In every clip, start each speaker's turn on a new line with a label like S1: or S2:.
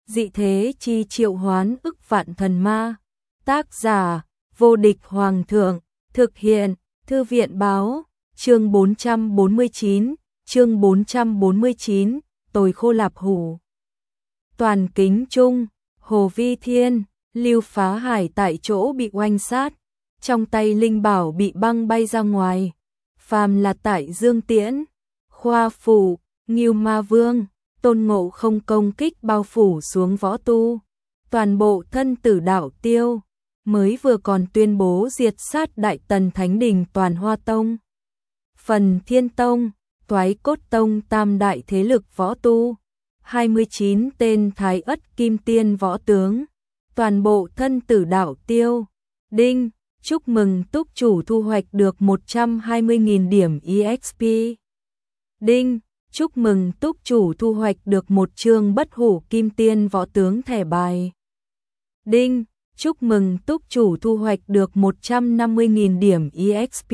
S1: Dị thế chi triệu hoán ức vạn thần ma. Tác giả, vô địch hoàng thượng. Thực hiện, thư viện báo. Chương 449, Tồi khô lạp hủ. Toàn kính trung, Hồ Vi Thiên, Lưu Phá Hải tại chỗ bị oanh sát, trong tay linh bảo bị băng bay ra ngoài. Phàm là tại Dương Tiễn, Khoa Phủ, Ngưu Ma Vương, Tôn Ngộ Không công kích bao phủ xuống võ tu, toàn bộ thân tử đạo tiêu, mới vừa còn tuyên bố diệt sát Đại Tần Thánh Đình toàn Hoa Tông, Phần Thiên Tông, Toái Cốt Tông tam đại thế lực võ tu, 29 tên Thái Ất Kim Tiên võ tướng, toàn bộ thân tử đạo tiêu. Đinh, chúc mừng túc chủ thu hoạch được 120.000 điểm EXP. Đinh, chúc mừng túc chủ thu hoạch được một chương bất hủ kim tiên võ tướng thẻ bài. Đinh, chúc mừng túc chủ thu hoạch được 150.000 điểm EXP.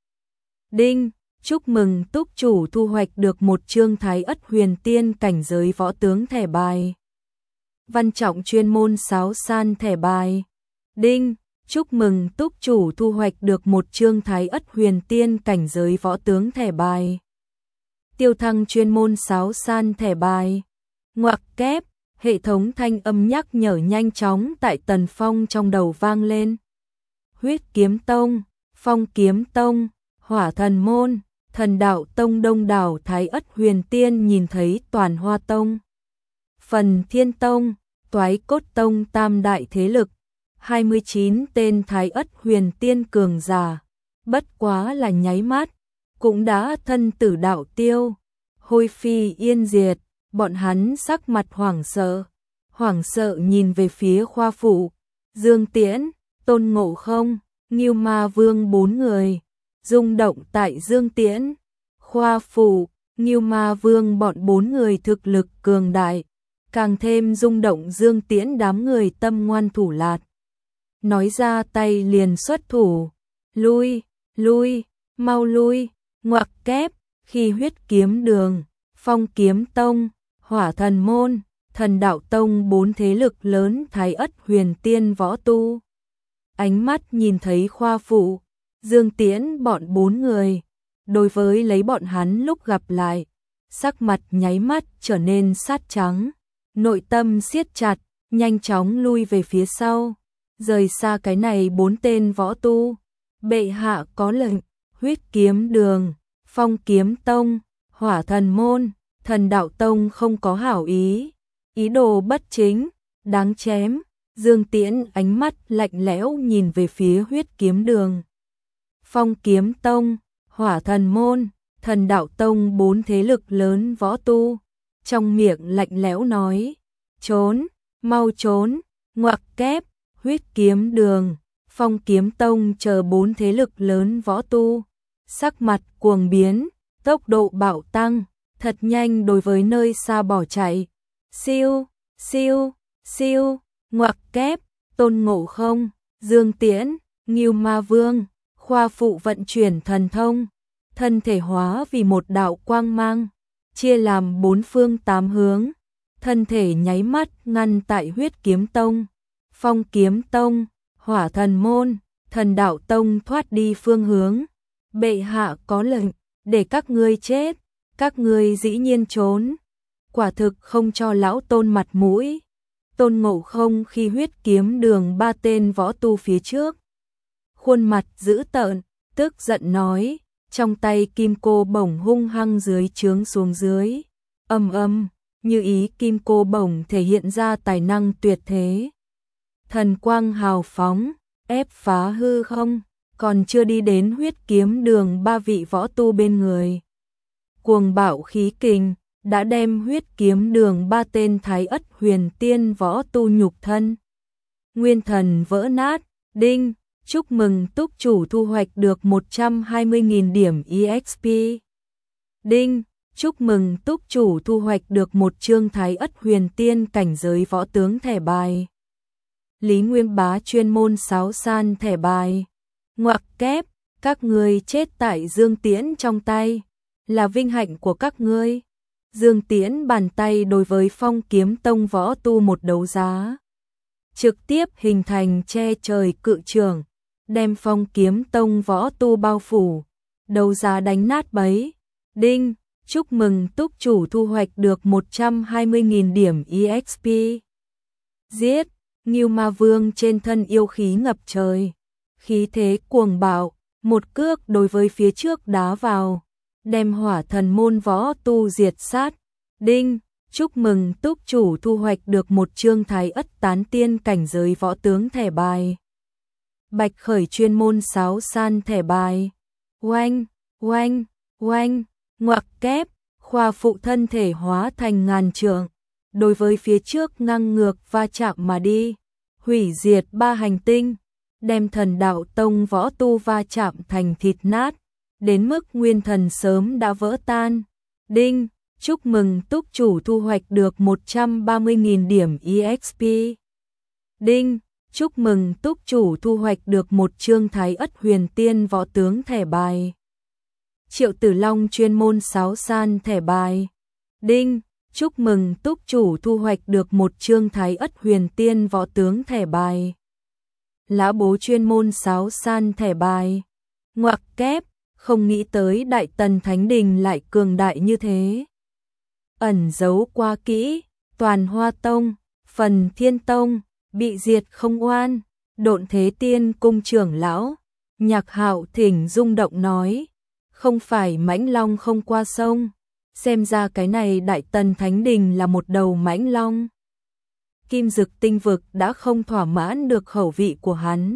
S1: Đinh, chúc mừng túc chủ thu hoạch được một chương Thái Ất huyền tiên cảnh giới võ tướng thẻ bài. Văn trọng chuyên môn sáo san thẻ bài. Đinh, chúc mừng túc chủ thu hoạch được một chương Thái Ất huyền tiên cảnh giới võ tướng thẻ bài. Tiêu thăng chuyên môn sáo san thẻ bài. Ngoặc kép, hệ thống thanh âm nhắc nhở nhanh chóng tại Tần Phong trong đầu vang lên. Huyết Kiếm Tông, Phong Kiếm Tông, Hỏa Thần Môn, Thần Đạo Tông đông đảo Thái Ất huyền tiên nhìn thấy toàn Hoa Tông, Phần Thiên Tông, Toái Cốt Tông tam đại thế lực, 29 tên Thái Ất huyền tiên cường giả, bất quá là nháy mắt, cũng đã thân tử đạo tiêu, hôi phi yên diệt. Bọn hắn sắc mặt hoảng sợ nhìn về phía Khoa Phủ, Dương Tiễn, Tôn Ngộ Không, Ngưu Ma Vương bốn người, rung động tại Dương Tiễn, Khoa Phủ, Ngưu Ma Vương bọn bốn người thực lực cường đại, càng thêm rung động Dương Tiễn đám người tâm ngoan thủ lạt. Nói ra tay liền xuất thủ, lui, mau lui, ngoặc kép, khi Huyết Kiếm Đường, Phong Kiếm Tông, Hỏa Thần Môn, Thần Đạo Tông bốn thế lực lớn Thái Ất huyền tiên võ tu. Ánh mắt nhìn thấy Khoa Phụ, Dương Tiễn bọn bốn người, đối với lấy bọn hắn lúc gặp lại, sắc mặt nháy mắt trở nên sát trắng, nội tâm siết chặt, nhanh chóng lui về phía sau, rời xa cái này bốn tên võ tu. Bệ hạ có lệnh, Huyết Kiếm Đường, Phong Kiếm Tông, Hỏa Thần Môn, Thần Đạo Tông không có hảo ý đồ bất chính, đáng chém. Dương Tiễn ánh mắt lạnh lẽo nhìn về phía Huyết Kiếm Đường, Phong Kiếm Tông, Hỏa Thần Môn, Thần Đạo Tông bốn thế lực lớn võ tu, trong miệng lạnh lẽo nói, trốn, mau trốn, ngoặc kép, Huyết Kiếm Đường, Phong Kiếm Tông chờ bốn thế lực lớn võ tu, sắc mặt cuồng biến, tốc độ bạo tăng, thật nhanh đối với nơi xa bỏ chạy. Siêu, ngoặc kép, Tôn Ngộ Không, Dương Tiễn, Ngưu Ma Vương, Khoa Phụ vận chuyển thần thông, thân thể hóa vì một đạo quang mang, chia làm bốn phương tám hướng, thân thể nháy mắt ngăn tại Huyết Kiếm Tông, Phong Kiếm Tông, Hỏa Thần Môn, Thần Đạo Tông thoát đi phương hướng. Bệ hạ có lệnh, để các ngươi chết, các ngươi dĩ nhiên trốn, quả thực không cho lão Tôn mặt mũi. Tôn Ngộ Không khi Huyết Kiếm Đường ba tên võ tu phía trước, khuôn mặt dữ tợn, tức giận nói, trong tay kim cô bổng hung hăng dưới trướng xuống dưới, âm, như ý kim cô bổng thể hiện ra tài năng tuyệt thế. Thần quang hào phóng, ép phá hư không, còn chưa đi đến Huyết Kiếm Đường ba vị võ tu bên người. Cuồng bạo khí kình đã đem Huyết Kiếm Đường ba tên Thái Ất huyền tiên võ tu nhục thân, nguyên thần vỡ nát. Đinh, chúc mừng túc chủ thu hoạch được 120.000 điểm EXP. Đinh, chúc mừng túc chủ thu hoạch được một chương Thái Ất huyền tiên cảnh giới võ tướng thẻ bài. Lý Nguyên Bá chuyên môn sáo san thẻ bài. Ngoặc kép, các ngươi chết tại Dương Tiễn trong tay, là vinh hạnh của các ngươi. Dương Tiễn bàn tay đối với Phong Kiếm Tông võ tu một đấu giá. Trực tiếp hình thành che trời cự trường, đem Phong Kiếm Tông võ tu bao phủ, đấu giá đánh nát bấy. Đinh, chúc mừng túc chủ thu hoạch được 120.000 điểm EXP. Giết, Ngưu Ma Vương trên thân yêu khí ngập trời, khí thế cuồng bạo, một cước đối với phía trước đá vào, đem Hỏa Thần môn võ tu diệt sát. Đinh, chúc mừng túc chủ thu hoạch được một chương Thái Ất tán tiên cảnh giới võ tướng thẻ bài. Bạch Khởi chuyên môn sáo san thẻ bài. Oanh, oanh, oanh, ngoặc kép, Khoa Phụ thân thể hóa thành ngàn trượng, đối với phía trước ngang ngược va chạm mà đi, hủy diệt 3 hành tinh, đem Thần Đạo Tông võ tu va chạm thành thịt nát, đến mức nguyên thần sớm đã vỡ tan. Đinh, chúc mừng túc chủ thu hoạch được 130.000 điểm EXP. Đinh, chúc mừng túc chủ thu hoạch được một chương Thái Ất huyền tiên võ tướng thẻ bài. Triệu Tử Long chuyên môn sáo san thẻ bài. Đinh, chúc mừng túc chủ thu hoạch được một chương Thái Ất huyền tiên võ tướng thẻ bài. Lã Bố chuyên môn sáo san thẻ bài. Ngoặc kép, không nghĩ tới Đại Tần Thánh Đình lại cường đại như thế. Ẩn giấu qua kỹ, Toàn Hoa Tông, Phần Thiên Tông, bị diệt không oan. Độn Thế Tiên cung trưởng lão, Nhạc Hạo thỉnh rung động nói, không phải mãnh long không qua sông, xem ra cái này Đại Tần Thánh Đình là một đầu mãnh long. Kim Dực Tinh Vực đã không thỏa mãn được khẩu vị của hắn.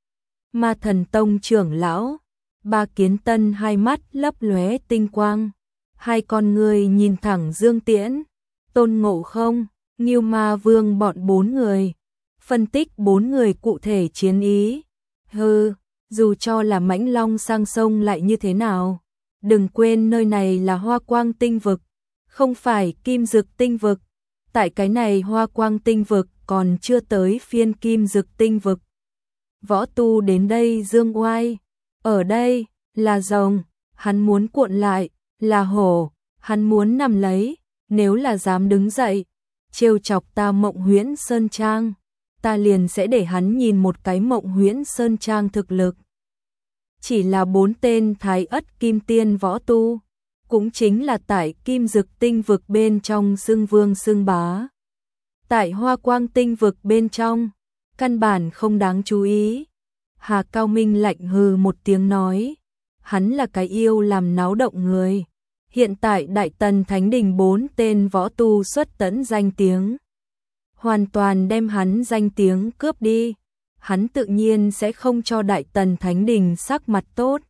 S1: Ma Thần Tông trưởng lão, Ba Kiến Tân hai mắt lấp lóe tinh quang, hai con người nhìn thẳng Dương Tiễn, Tôn Ngộ Không, Ngưu Ma Vương bọn 4 người, phân tích 4 người cụ thể chiến ý. Hừ, dù cho là mãnh long sang sông lại như thế nào, đừng quên nơi này là Hoa Quang Tinh Vực, không phải Kim Dực Tinh Vực. Tại cái này Hoa Quang Tinh Vực còn chưa tới phiên Kim Dực Tinh Vực. Võ tu đến đây dương oai, ở đây là rồng, hắn muốn cuộn lại, là hổ, hắn muốn nằm lấy, nếu là dám đứng dậy, trêu chọc ta Mộng Huyễn Sơn Trang, ta liền sẽ để hắn nhìn một cái Mộng Huyễn Sơn Trang thực lực. Chỉ là 4 tên Thái Ất Kim Tiên võ tu, cũng chính là tại Kim Dực Tinh Vực bên trong xưng vương xưng bá. Tại Hoa Quang Tinh Vực bên trong, căn bản không đáng chú ý. Hà Cao Minh lạnh hừ một tiếng nói, hắn là cái yêu làm náo động người. Hiện tại Đại Tần Thánh Đình 4 tên võ tu xuất tẫn danh tiếng, hoàn toàn đem hắn danh tiếng cướp đi. Hắn tự nhiên sẽ không cho Đại Tần Thánh Đình sắc mặt tốt.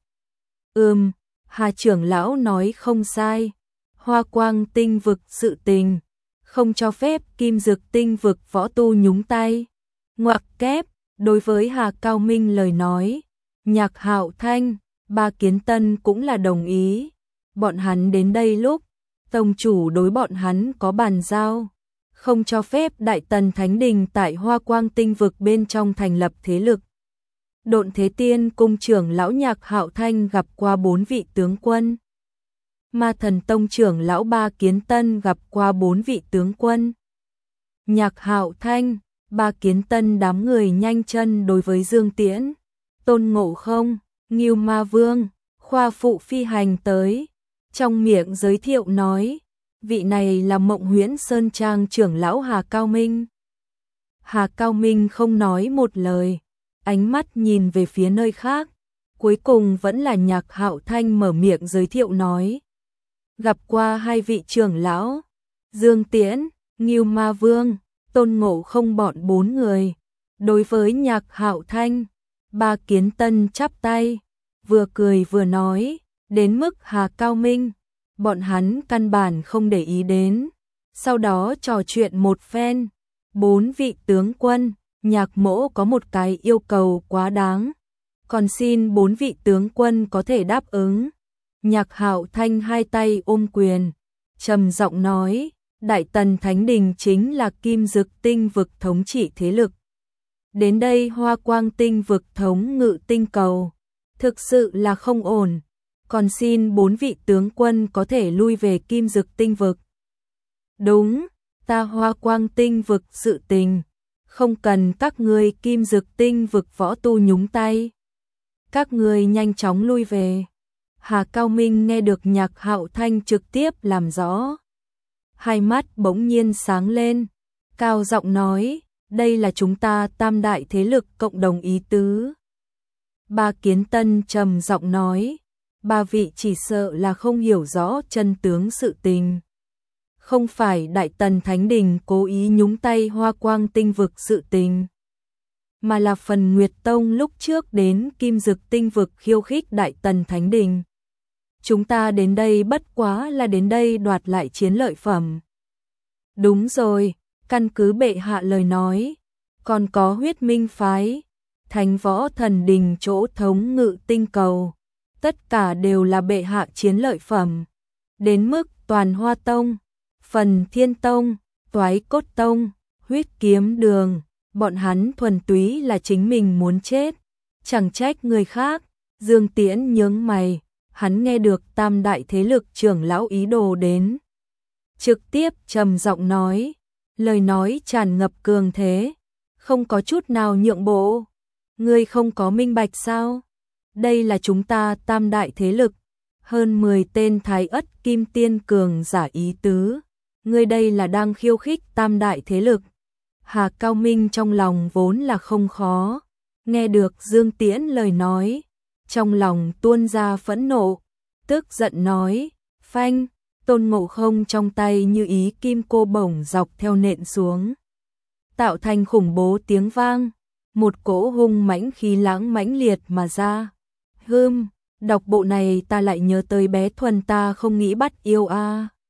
S1: Hà trưởng lão nói không sai. Hoa Quang Tinh Vực sự tình, không cho phép Kim Dực Tinh Vực võ tu nhúng tay. Ngoặc kép, đối với Hà Cao Minh lời nói, Nhạc Hạo Thanh, Ba Kiến Tân cũng là đồng ý. Bọn hắn đến đây lúc, tông chủ đối bọn hắn có bàn giao, không cho phép Đại Tần Thánh Đình tại Hoa Quang Tinh Vực bên trong thành lập thế lực. Độn Thế Tiên cung trưởng lão Nhạc Hạo Thanh gặp qua 4 vị tướng quân. Ma Thần Tông trưởng lão Ba Kiến Tân gặp qua 4 vị tướng quân. Nhạc Hạo Thanh, Ba Kiến Tân đám người nhanh chân đối với Dương Tiễn, Tôn Ngộ Không, Ngưu Ma Vương, Khoa Phụ phi hành tới, trong miệng giới thiệu nói, vị này là Mộng Huyễn Sơn Trang trưởng lão Hà Cao Minh. Hà Cao Minh không nói một lời, ánh mắt nhìn về phía nơi khác, cuối cùng vẫn là Nhạc Hạo Thanh mở miệng giới thiệu nói, gặp qua 2 vị trưởng lão, Dương Tiễn, Ngưu Ma Vương, Tôn Ngộ Không bọn 4 người. Đối với Nhạc Hạo Thanh, Ba Kiến Tân chắp tay, vừa cười vừa nói, đến mức Hà Cao Minh, bọn hắn căn bản không để ý đến. Sau đó trò chuyện một phen, 4 vị tướng quân, Nhạc Mỗ có một cái yêu cầu quá đáng, còn xin 4 vị tướng quân có thể đáp ứng. Nhạc Hạo Thanh hai tay ôm quyền, trầm giọng nói, Đại Tần Thánh Đình chính là Kim Dực Tinh Vực thống trị thế lực. Đến đây Hoa Quang Tinh Vực thống ngự tinh cầu, thực sự là không ổn, còn xin 4 vị tướng quân có thể lui về Kim Dực Tinh Vực. Đúng, ta Hoa Quang Tinh vực sự tình, không cần các ngươi Kim Dực Tinh vực võ tu nhúng tay. Các ngươi nhanh chóng lui về. Hà Cao Minh nghe được Nhạc Hạo Thanh trực tiếp làm rõ. Hai mắt bỗng nhiên sáng lên, cao giọng nói, đây là chúng ta tam đại thế lực cộng đồng ý tứ. Ba Kiến Tân trầm giọng nói, ba vị chỉ sợ là không hiểu rõ chân tướng sự tình. Không phải Đại Tần Thánh Đình cố ý nhúng tay Hoa Quang Tinh vực sự tình, mà là phần Nguyệt Tông lúc trước đến Kim Dực Tinh vực khiêu khích Đại Tần Thánh Đình. Chúng ta đến đây bất quá là đến đây đoạt lại chiến lợi phẩm. Đúng rồi, căn cứ bệ hạ lời nói, còn có Huyết Minh phái, Thánh Võ Thần Đình chỗ thống ngự tinh cầu, tất cả đều là bệ hạ chiến lợi phẩm. Đến mức Toàn Hoa Tông, Phần Thiên Tông, Toái Cốt Tông, Huyết Kiếm Đường, bọn hắn thuần túy là chính mình muốn chết, chẳng trách người khác. Dương Tiễn nhướng mày, hắn nghe được tam đại thế lực trưởng lão ý đồ đến. Trực tiếp trầm giọng nói, lời nói tràn ngập cường thế, không có chút nào nhượng bộ. Ngươi không có minh bạch sao? Đây là chúng ta tam đại thế lực, hơn 10 tên thái ất kim tiên cường giả ý tứ. Ngươi đây là đang khiêu khích tam đại thế lực. Hà Cao Minh trong lòng vốn là không khó, nghe được Dương Tiễn lời nói, trong lòng tuôn ra phẫn nộ, tức giận nói, phanh, Tôn Ngộ Không trong tay như ý kim cô bổng dọc theo nện xuống, tạo thành khủng bố tiếng vang, một cỗ hung mãnh khí lãng mãnh liệt mà ra. Đọc bộ này ta lại nhớ tới bé Thuần ta không nghĩ bắt yêu a.